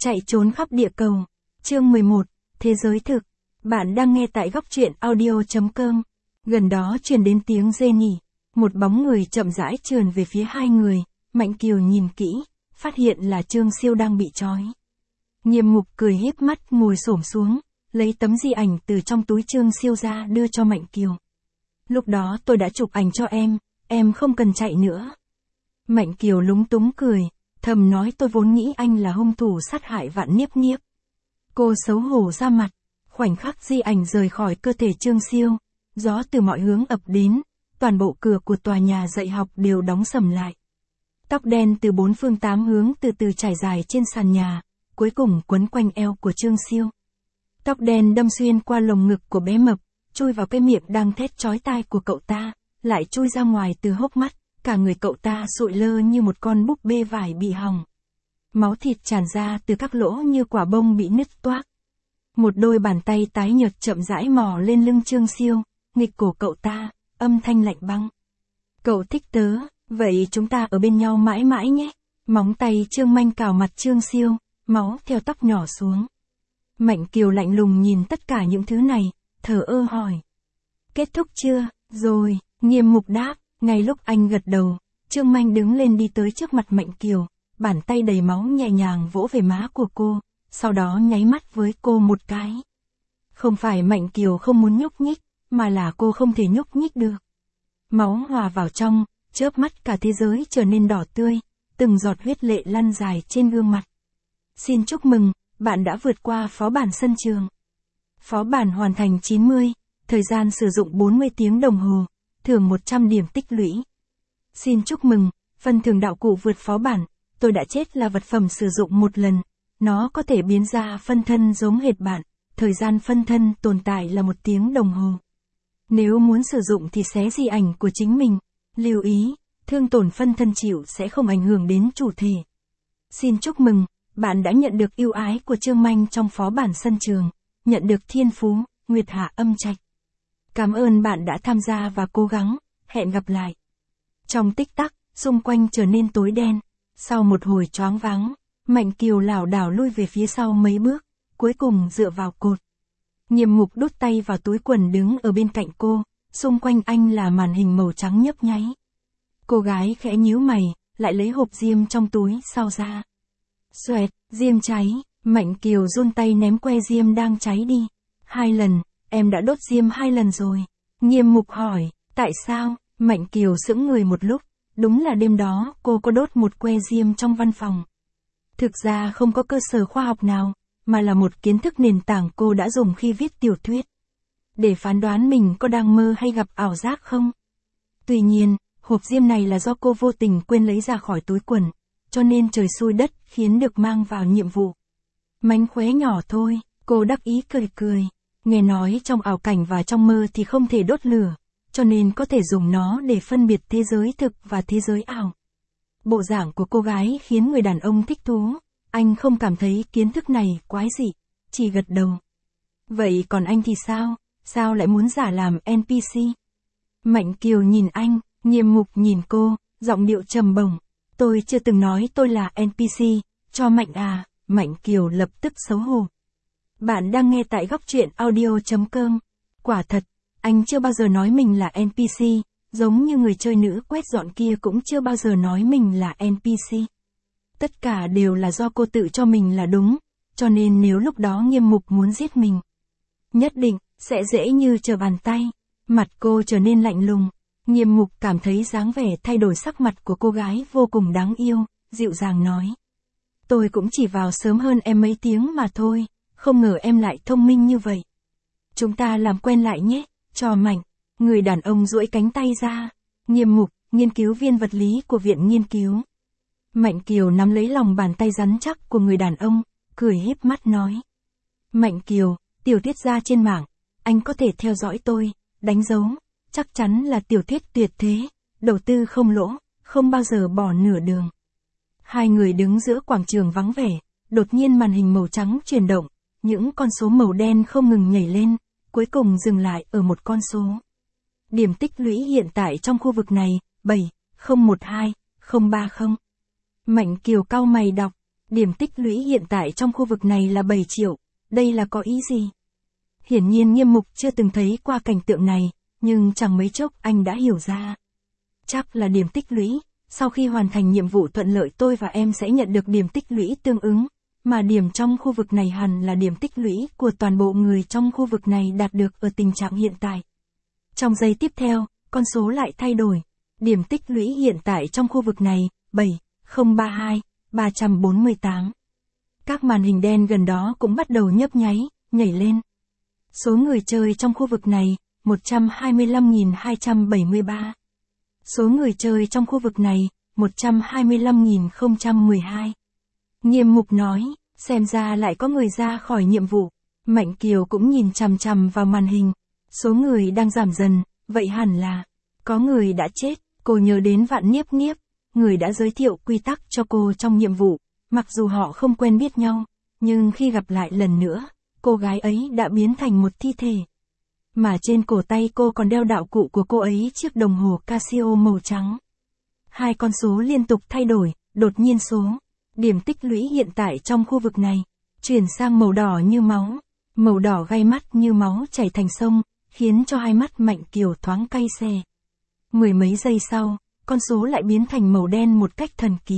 Chạy trốn khắp địa cầu. Chương 11, Thế giới thực. Bạn đang nghe tại góc truyện audio.com. Gần đó truyền đến tiếng rên rỉ. Một bóng người chậm rãi trườn về phía hai người. Mạnh Kiều nhìn kỹ, phát hiện là Trương Siêu đang bị trói. Nghiêm Mục cười híp mắt ngồi xổm xuống, lấy tấm di ảnh từ trong túi Trương Siêu ra đưa cho Mạnh Kiều. Lúc đó tôi đã chụp ảnh cho em không cần chạy nữa. Mạnh Kiều lúng túng cười, thầm nói tôi vốn nghĩ anh là hung thủ sát hại Vạn Niếp Niếp. Cô xấu hổ ra mặt, khoảnh khắc di ảnh rời khỏi cơ thể Trương Siêu, gió từ mọi hướng ập đến, toàn bộ cửa của tòa nhà dạy học đều đóng sầm lại. Tóc đen từ bốn phương tám hướng từ từ trải dài trên sàn nhà, cuối cùng quấn quanh eo của Trương Siêu. Tóc đen đâm xuyên qua lồng ngực của bé mập, chui vào cái miệng đang thét chói tai của cậu ta, lại chui ra ngoài từ hốc mắt, cả người cậu ta sụi lơ như một con búp bê vải bị hỏng. Máu thịt tràn ra từ các lỗ như quả bông bị nứt toác. Một đôi bàn tay tái nhợt chậm rãi mò lên lưng Trương Siêu, nghịch cổ cậu ta, âm thanh lạnh băng. Cậu thích tớ, vậy chúng ta ở bên nhau mãi mãi nhé. Móng tay Trương Manh cào mặt Trương Siêu, máu theo tóc nhỏ xuống. Mạnh Kiều lạnh lùng nhìn tất cả những thứ này, thờ ơ hỏi. Kết thúc chưa? Rồi, Nghiêm Mục đáp. Ngay lúc anh gật đầu, Trương Manh đứng lên đi tới trước mặt Mạnh Kiều, bàn tay đầy máu nhẹ nhàng vỗ về má của cô, sau đó nháy mắt với cô một cái. Không phải Mạnh Kiều không muốn nhúc nhích, mà là cô không thể nhúc nhích được. Máu hòa vào trong, chớp mắt cả thế giới trở nên đỏ tươi, từng giọt huyết lệ lăn dài trên gương mặt. Xin chúc mừng, bạn đã vượt qua phó bản sân trường. Phó bản hoàn thành 90, thời gian sử dụng 40 tiếng đồng hồ, thưởng 100 điểm tích lũy. Xin chúc mừng, phần thưởng đạo cụ vượt phó bản, tôi đã chết là vật phẩm sử dụng một lần, nó có thể biến ra phân thân giống hệt bạn, thời gian phân thân tồn tại là 1 tiếng đồng hồ. Nếu muốn sử dụng thì xé di ảnh của chính mình, lưu ý, thương tổn phân thân chịu sẽ không ảnh hưởng đến chủ thể. Xin chúc mừng, bạn đã nhận được ưu ái của Trương Manh trong phó bản sân trường, nhận được thiên phú, Nguyệt Hạ Âm Trạch. Cảm ơn bạn đã tham gia và cố gắng, hẹn gặp lại. Trong tích tắc, xung quanh trở nên tối đen, sau một hồi choáng váng, Mạnh Kiều lảo đảo lui về phía sau mấy bước, cuối cùng dựa vào cột. Nghiêm Mục đút tay vào túi quần đứng ở bên cạnh cô, xung quanh anh là màn hình màu trắng nhấp nháy. Cô gái khẽ nhíu mày, lại lấy hộp diêm trong túi sau ra. Xoẹt, diêm cháy, Mạnh Kiều run tay ném que diêm đang cháy đi. 2 lần, em đã đốt diêm 2 lần rồi. Nghiêm Mục hỏi, tại sao? Mạnh Kiều sững người một lúc, đúng là đêm đó cô có đốt một que diêm trong văn phòng. Thực ra không có cơ sở khoa học nào, mà là một kiến thức nền tảng cô đã dùng khi viết tiểu thuyết. Để phán đoán mình có đang mơ hay gặp ảo giác không? Tuy nhiên, hộp diêm này là do cô vô tình quên lấy ra khỏi túi quần, cho nên trời xui đất khiến được mang vào nhiệm vụ. Mánh khóe nhỏ thôi, cô đắc ý cười cười. Nghe nói trong ảo cảnh và trong mơ thì không thể đốt lửa, cho nên có thể dùng nó để phân biệt thế giới thực và thế giới ảo. Bộ dạng của cô gái khiến người đàn ông thích thú, anh không cảm thấy kiến thức này quái dị, chỉ gật đầu. Vậy còn anh thì sao? Sao lại muốn giả làm NPC? Mạnh Kiều nhìn anh, Nghiêm Mục nhìn cô, giọng điệu trầm bổng. Tôi chưa từng nói tôi là NPC, cho Mạnh à, Mạnh Kiều lập tức xấu hổ. Bạn đang nghe tại góc truyện audio.com. Quả thật, anh chưa bao giờ nói mình là NPC, giống như người chơi nữ quét dọn kia cũng chưa bao giờ nói mình là NPC. Tất cả đều là do cô tự cho mình là đúng, cho nên nếu lúc đó Nghiêm Mục muốn giết mình, nhất định sẽ dễ như trở bàn tay. Mặt cô trở nên lạnh lùng, Nghiêm Mục cảm thấy dáng vẻ thay đổi sắc mặt của cô gái vô cùng đáng yêu, dịu dàng nói. Tôi cũng chỉ vào sớm hơn em mấy tiếng mà thôi, không ngờ em lại thông minh như vậy. Chúng ta làm quen lại nhé, cho Mạnh. Người đàn ông duỗi cánh tay ra. Nghiêm Mục, nghiên cứu viên vật lý của viện nghiên cứu. Mạnh Kiều nắm lấy lòng bàn tay rắn chắc của người đàn ông, cười híp mắt nói. Mạnh Kiều, tiểu thuyết gia trên mạng, anh có thể theo dõi tôi, đánh dấu, chắc chắn là tiểu thuyết tuyệt thế, đầu tư không lỗ, không bao giờ bỏ nửa đường. Hai người đứng giữa quảng trường vắng vẻ, đột nhiên màn hình màu trắng chuyển động, những con số màu đen không ngừng nhảy lên, cuối cùng dừng lại ở một con số. Điểm tích lũy hiện tại trong khu vực này, 7, 012, 030. Mạnh Kiều cau mày đọc, Điểm tích lũy hiện tại trong khu vực này là 7 triệu, đây là có ý gì? Hiển nhiên Nghiêm Mục chưa từng thấy qua cảnh tượng này, nhưng chẳng mấy chốc anh đã hiểu ra. Chắc là điểm tích lũy, sau khi hoàn thành nhiệm vụ thuận lợi tôi và em sẽ nhận được điểm tích lũy tương ứng, mà điểm trong khu vực này hẳn là điểm tích lũy của toàn bộ người trong khu vực này đạt được ở tình trạng hiện tại. Trong giây tiếp theo, con số lại thay đổi. Điểm tích lũy hiện tại trong khu vực này, 7,032,348. Các màn hình đen gần đó cũng bắt đầu nhấp nháy, nhảy lên. Số người chơi trong khu vực này, 125.273. Số người chơi trong khu vực này, 125.012. Nghiêm Mục nói, xem ra lại có người ra khỏi nhiệm vụ. Mạnh Kiều cũng nhìn chằm chằm vào màn hình. Số người đang giảm dần, vậy hẳn là có người đã chết. Cô nhớ đến Vạn Niếp Niếp, người đã giới thiệu quy tắc cho cô trong nhiệm vụ. Mặc dù họ không quen biết nhau, nhưng khi gặp lại lần nữa, cô gái ấy đã biến thành một thi thể. Mà trên cổ tay cô còn đeo đạo cụ của cô ấy, chiếc đồng hồ Casio màu trắng. Hai con số liên tục thay đổi, đột nhiên số điểm tích lũy hiện tại trong khu vực này chuyển sang màu đỏ như máu. Màu đỏ gay mắt như máu chảy thành sông, khiến cho hai mắt Mạnh Kiều thoáng cay xè. Mười mấy giây sau, con số lại biến thành màu đen một cách thần kỳ.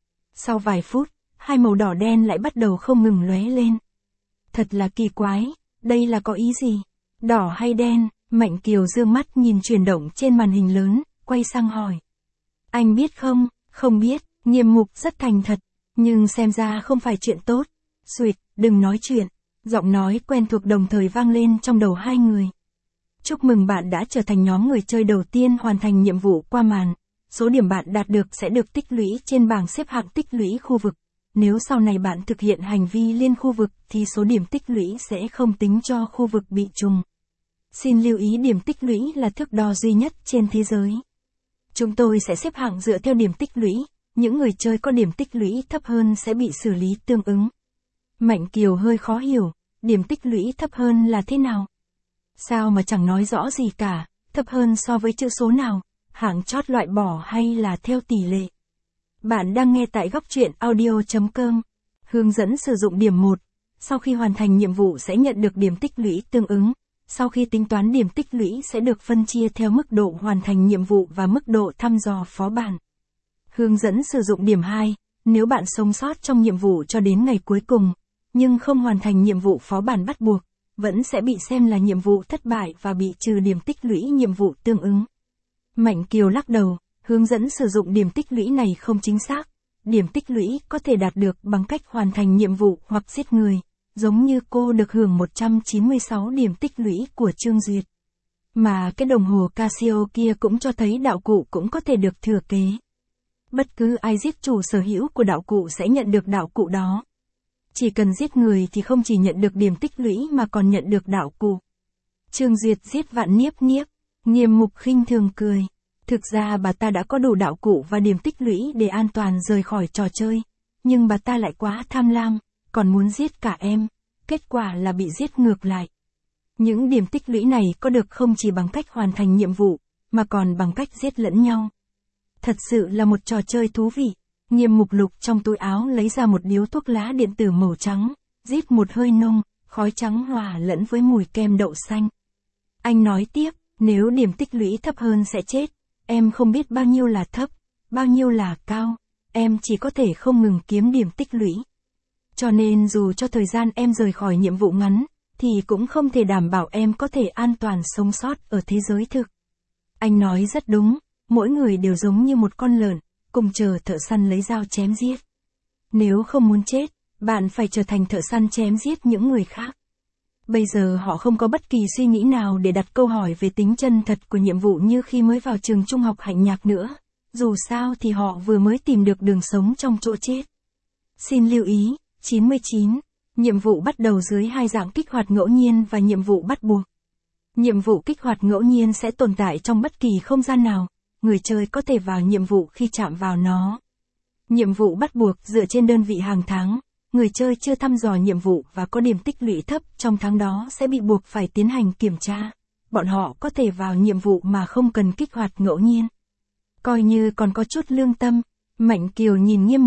Sau vài phút, hai màu đỏ đen lại bắt đầu không ngừng lóe lên. Thật là kỳ quái, đây là có ý gì? Đỏ hay đen? Mạnh Kiều dương mắt nhìn chuyển động trên màn hình lớn, quay sang hỏi. Anh biết không? Không biết. Nghiêm Mục rất thành thật, nhưng xem ra không phải chuyện tốt. Xuyệt, đừng nói chuyện. Giọng nói quen thuộc đồng thời vang lên trong đầu hai người. Chúc mừng bạn đã trở thành nhóm người chơi đầu tiên hoàn thành nhiệm vụ qua màn. Số điểm bạn đạt được sẽ được tích lũy trên bảng xếp hạng tích lũy khu vực. Nếu sau này bạn thực hiện hành vi liên khu vực thì số điểm tích lũy sẽ không tính cho khu vực bị trùng. Xin lưu ý điểm tích lũy là thước đo duy nhất trên thế giới. Chúng tôi sẽ xếp hạng dựa theo điểm tích lũy, những người chơi có điểm tích lũy thấp hơn sẽ bị xử lý tương ứng. Mạnh Kiều hơi khó hiểu, điểm tích lũy thấp hơn là thế nào? Sao mà chẳng nói rõ gì cả, thấp hơn so với chữ số nào, hạng chót loại bỏ hay là theo tỷ lệ? Bạn đang nghe tại góc truyện audio.com. Hướng dẫn sử dụng điểm 1. Sau khi hoàn thành nhiệm vụ sẽ nhận được điểm tích lũy tương ứng. Sau khi tính toán điểm tích lũy sẽ được phân chia theo mức độ hoàn thành nhiệm vụ và mức độ thăm dò phó bản. Hướng dẫn sử dụng điểm 2. Nếu bạn sống sót trong nhiệm vụ cho đến ngày cuối cùng, nhưng không hoàn thành nhiệm vụ phó bản bắt buộc, vẫn sẽ bị xem là nhiệm vụ thất bại và bị trừ điểm tích lũy nhiệm vụ tương ứng. Mạnh Kiều lắc đầu, hướng dẫn sử dụng điểm tích lũy này không chính xác. Điểm tích lũy có thể đạt được bằng cách hoàn thành nhiệm vụ hoặc giết người, giống như cô được hưởng 196 điểm tích lũy của Trương Duyệt. Mà cái đồng hồ Casio kia cũng cho thấy đạo cụ cũng có thể được thừa kế. Bất cứ ai giết chủ sở hữu của đạo cụ sẽ nhận được đạo cụ đó. Chỉ cần giết người thì không chỉ nhận được điểm tích lũy mà còn nhận được đạo cụ. Trương Duyệt giết Vạn Niếp Niếp, Nghiêm Mục khinh thường cười. Thực ra bà ta đã có đủ đạo cụ và điểm tích lũy để an toàn rời khỏi trò chơi. Nhưng bà ta lại quá tham lam, còn muốn giết cả em. Kết quả là bị giết ngược lại. Những điểm tích lũy này có được không chỉ bằng cách hoàn thành nhiệm vụ, mà còn bằng cách giết lẫn nhau. Thật sự là một trò chơi thú vị. Nghiêm Mục lục trong túi áo lấy ra một điếu thuốc lá điện tử màu trắng, rít một hơi nông, khói trắng hòa lẫn với mùi kem đậu xanh. Anh nói tiếp, nếu điểm tích lũy thấp hơn sẽ chết. Em không biết bao nhiêu là thấp, bao nhiêu là cao, em chỉ có thể không ngừng kiếm điểm tích lũy. Cho nên dù cho thời gian em rời khỏi nhiệm vụ ngắn, thì cũng không thể đảm bảo em có thể an toàn sống sót ở thế giới thực. Anh nói rất đúng, mỗi người đều giống như một con lợn, cùng chờ thợ săn lấy dao chém giết. Nếu không muốn chết, bạn phải trở thành thợ săn chém giết những người khác. Bây giờ họ không có bất kỳ suy nghĩ nào để đặt câu hỏi về tính chân thật của nhiệm vụ như khi mới vào trường trung học Hạnh Nhạc nữa. Dù sao thì họ vừa mới tìm được đường sống trong chỗ chết. Xin lưu ý, 99. Nhiệm vụ bắt đầu dưới hai dạng kích hoạt ngẫu nhiên và nhiệm vụ bắt buộc. Nhiệm vụ kích hoạt ngẫu nhiên sẽ tồn tại trong bất kỳ không gian nào. Người chơi có thể vào nhiệm vụ khi chạm vào nó. Nhiệm vụ bắt buộc dựa trên đơn vị hàng tháng. Người chơi chưa thăm dò nhiệm vụ và có điểm tích lũy thấp trong tháng đó sẽ bị buộc phải tiến hành kiểm tra. Bọn họ có thể vào nhiệm vụ mà không cần kích hoạt ngẫu nhiên. Coi như còn có chút lương tâm, Mạnh Kiều nhìn Nghiêm Mục,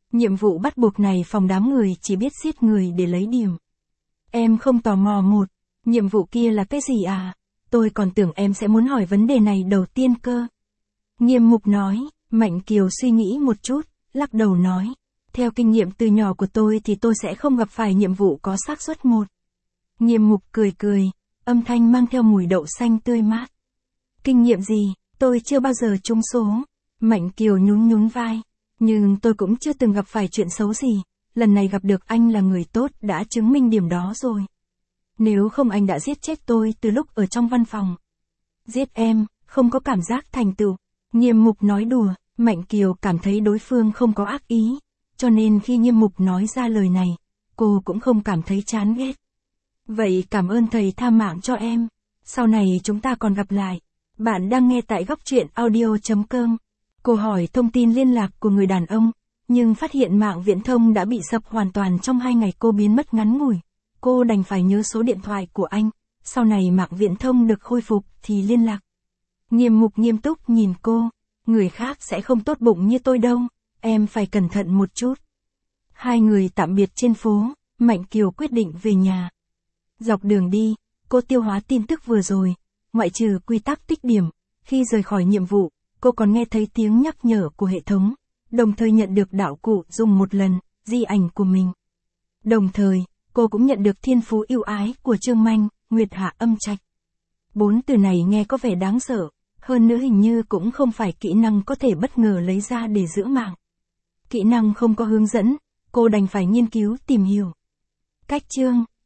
Nhiệm vụ bắt buộc này phòng đám người chỉ biết giết người để lấy điểm. Em không tò mò một, nhiệm vụ kia là cái gì à? Tôi còn tưởng em sẽ muốn hỏi vấn đề này đầu tiên cơ. Nghiêm Mục nói, Mạnh Kiều suy nghĩ một chút, lắc đầu nói. Theo kinh nghiệm từ nhỏ của tôi thì tôi sẽ không gặp phải nhiệm vụ có xác suất một. Nghiêm Mục cười cười, âm thanh mang theo mùi đậu xanh tươi mát. Kinh nghiệm gì, tôi chưa bao giờ trúng số. Mạnh Kiều nhún nhún vai. Nhưng tôi cũng chưa từng gặp phải chuyện xấu gì. Lần này gặp được anh là người tốt đã chứng minh điểm đó rồi. Nếu không anh đã giết chết tôi từ lúc ở trong văn phòng. Giết em, không có cảm giác thành tựu. Nghiêm Mục nói đùa, Mạnh Kiều cảm thấy đối phương không có ác ý. Cho nên khi Nghiêm Mục nói ra lời này, cô cũng không cảm thấy chán ghét. Vậy cảm ơn thầy tha mạng cho em. Sau này chúng ta còn gặp lại. Bạn đang nghe tại góc truyện audio.com. Cô hỏi thông tin liên lạc của người đàn ông, nhưng phát hiện mạng viễn thông đã bị sập hoàn toàn trong 2 ngày cô biến mất ngắn ngủi. Cô đành phải nhớ số điện thoại của anh, sau này mạng viễn thông được khôi phục thì liên lạc. Nghiêm Mục nghiêm túc nhìn cô, người khác sẽ không tốt bụng như tôi đâu, em phải cẩn thận một chút. Hai người tạm biệt trên phố, Mạnh Kiều quyết định về nhà. Dọc đường đi, cô tiêu hóa tin tức vừa rồi, ngoại trừ quy tắc tích điểm, khi rời khỏi nhiệm vụ, cô còn nghe thấy tiếng nhắc nhở của hệ thống, đồng thời nhận được đạo cụ dùng một lần, di ảnh của mình. Đồng thời, cô cũng nhận được thiên phú ưu ái của Trương Manh, Nguyệt Hạ Âm Trạch. 4 từ này nghe có vẻ đáng sợ, hơn nữa hình như cũng không phải kỹ năng có thể bất ngờ lấy ra để giữ mạng. Kỹ năng không có hướng dẫn, cô đành phải nghiên cứu tìm hiểu. Cách chương,